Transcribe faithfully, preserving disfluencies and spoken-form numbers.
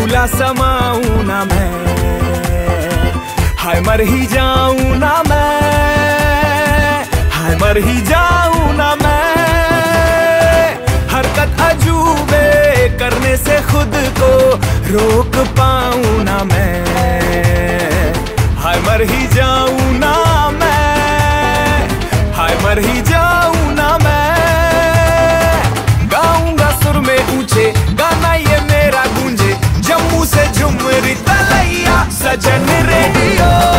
भूला समाऊं ना मैं, हाय मर ही जाऊं ना मैं, हाय मर ही जाऊं ना मैं। हरकत अजूबे करने से खुद को रोक पाऊं ना मैं, हाय मर ही जाऊं ना मैं, हाय मर ही जाऊं ना मैं। गाऊंगा सुर में ऊंचे गाना ये मेरा गूंजे, जम्मू से झुमरी तलैया सजन रेडियो।